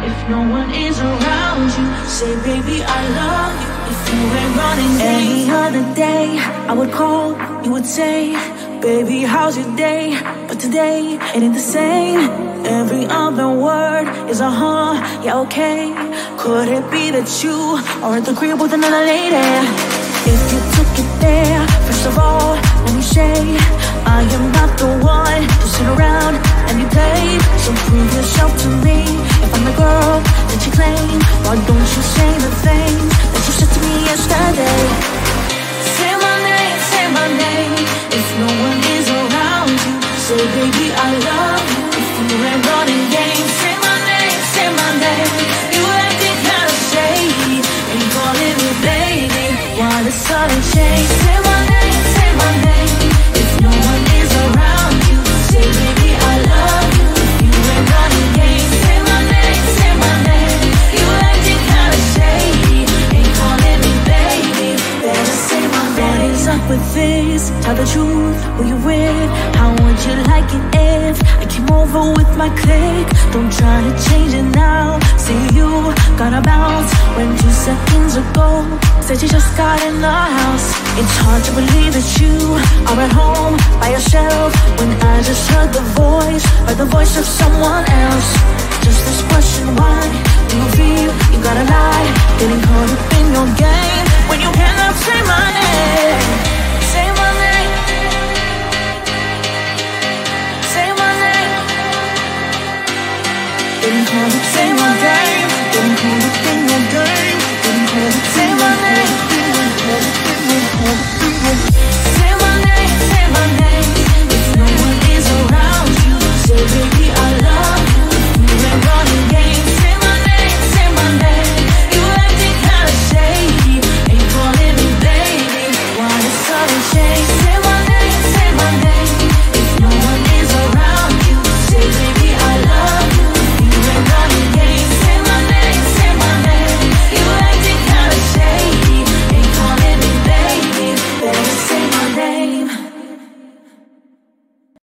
if no one is around you. Say, baby, I love you if you ain't running games. Any other day, I would call, you would say, baby, how's your day? But today, it ain't the same. Every other word is a yeah, okay. Could it be that you are at the crib with another lady? If you took it there, first of all, let me say, I am not the one to sit around and you play. So prove yourself to me. If I'm the girl that you claim, why don't you say the things that you said to me yesterday? Say my name, if no one is around you. Say, baby, I love you if you ain't running games. Say my name, you acting kinda shady, ain't calling me baby. Why the sudden change? Say my name, if no one is around you. Say, baby, I love you if you ain't running games. Say my name, you acting kinda shady, ain't calling me baby. Better say my name. What is up with this? Tell the truth, who you with? How would you like it if I came over with my clique? Don't try to change it now. See, you gotta bounce when 2 seconds ago said you just got in the house. It's hard to believe that you are at home by yourself when I just heard the voice of someone else. Just this question, why do you feel you gotta lie? Getting caught up in your game when you cannot say my name. Say my name. Say my name. Getting caught up in my game.